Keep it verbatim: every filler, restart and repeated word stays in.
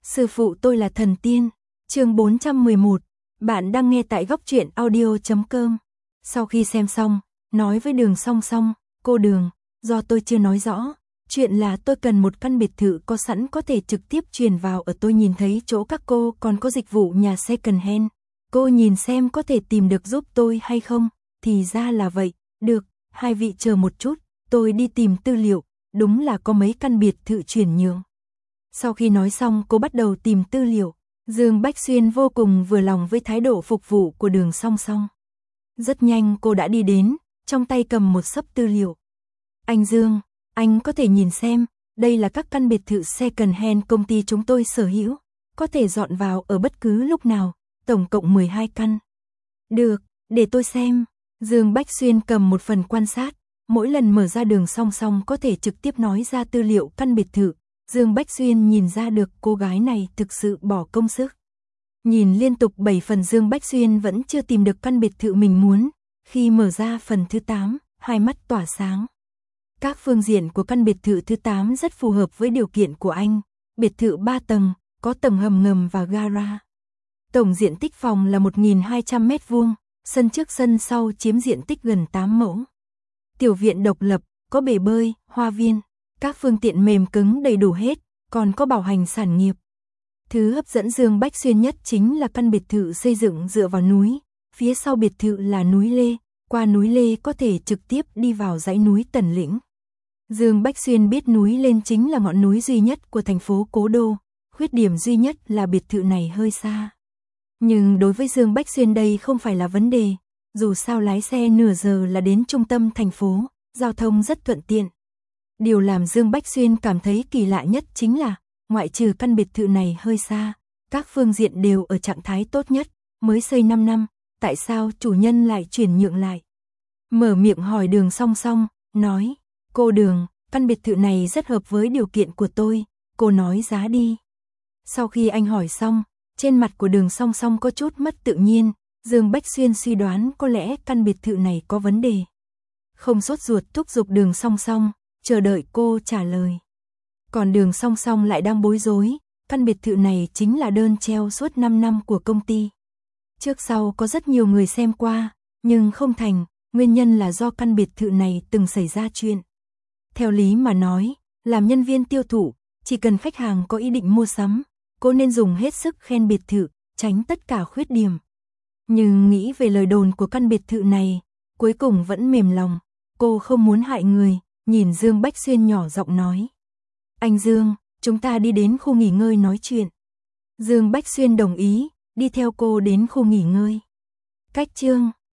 Sư phụ tôi là thần tiên. Chương bốn trăm mười một. Bạn đang nghe tại góc truyện audio chấm com. Sau khi xem xong, nói với Đường Song Song, cô Đường, do tôi chưa nói rõ, chuyện là tôi cần một căn biệt thự có sẵn có thể trực tiếp truyền vào ở, tôi nhìn thấy chỗ các cô còn có dịch vụ nhà second hand. Cô nhìn xem có thể tìm được giúp tôi hay không? Thì ra là vậy, được, hai vị chờ một chút, tôi đi tìm tư liệu, đúng là có mấy căn biệt thự chuyển nhượng. Sau khi nói xong cô bắt đầu tìm tư liệu, Dương Bách Xuyên vô cùng vừa lòng với thái độ phục vụ của Đường Song Song. Rất nhanh cô đã đi đến, trong tay cầm một xấp tư liệu. Anh Dương, anh có thể nhìn xem, đây là các căn biệt thự second hand công ty chúng tôi sở hữu, có thể dọn vào ở bất cứ lúc nào, tổng cộng mười hai căn. Được, để tôi xem. Dương Bách Xuyên cầm một phần quan sát, mỗi lần mở ra Đường Song Song có thể trực tiếp nói ra tư liệu căn biệt thự. Dương Bách Xuyên nhìn ra được cô gái này thực sự bỏ công sức. Nhìn liên tục bảy phần Dương Bách Xuyên vẫn chưa tìm được căn biệt thự mình muốn, khi mở ra phần thứ tám, hai mắt tỏa sáng. Các phương diện của căn biệt thự thứ tám rất phù hợp với điều kiện của anh, biệt thự ba tầng, có tầng hầm ngầm và gara. Tổng diện tích phòng là một nghìn hai trăm mét vuông, sân trước sân sau chiếm diện tích gần tám mẫu. Tiểu viện độc lập, có bể bơi, hoa viên, các phương tiện mềm cứng đầy đủ hết, còn có bảo hành sản nghiệp. Thứ hấp dẫn Dương Bách Xuyên nhất chính là căn biệt thự xây dựng dựa vào núi, phía sau biệt thự là núi Lê, qua núi Lê có thể trực tiếp đi vào dãy núi Tần Lĩnh. Dương Bách Xuyên biết núi Lên chính là ngọn núi duy nhất của thành phố Cố Đô, khuyết điểm duy nhất là biệt thự này hơi xa. Nhưng đối với Dương Bách Xuyên đây không phải là vấn đề, dù sao lái xe nửa giờ là đến trung tâm thành phố, giao thông rất thuận tiện. Điều làm Dương Bách Xuyên cảm thấy kỳ lạ nhất chính là, ngoại trừ căn biệt thự này hơi xa, các phương diện đều ở trạng thái tốt nhất, mới xây năm năm, tại sao chủ nhân lại chuyển nhượng lại? Mở miệng hỏi Đường Song Song, nói, cô Đường, căn biệt thự này rất hợp với điều kiện của tôi, cô nói giá đi. Sau khi anh hỏi xong, trên mặt của Đường Song Song có chút mất tự nhiên, Dương Bách Xuyên suy đoán có lẽ căn biệt thự này có vấn đề. Không sốt ruột thúc giục Đường Song Song, chờ đợi cô trả lời. Còn Đường Song Song lại đang bối rối, căn biệt thự này chính là đơn treo suốt năm năm của công ty. Trước sau có rất nhiều người xem qua, nhưng không thành, nguyên nhân là do căn biệt thự này từng xảy ra chuyện. Theo lý mà nói, làm nhân viên tiêu thụ, chỉ cần khách hàng có ý định mua sắm, cô nên dùng hết sức khen biệt thự, tránh tất cả khuyết điểm. Nhưng nghĩ về lời đồn của căn biệt thự này, cuối cùng vẫn mềm lòng, cô không muốn hại người, nhìn Dương Bách Xuyên nhỏ giọng nói. Anh Dương, chúng ta đi đến khu nghỉ ngơi nói chuyện. Dương Bách Xuyên đồng ý, đi theo cô đến khu nghỉ ngơi. Cách chương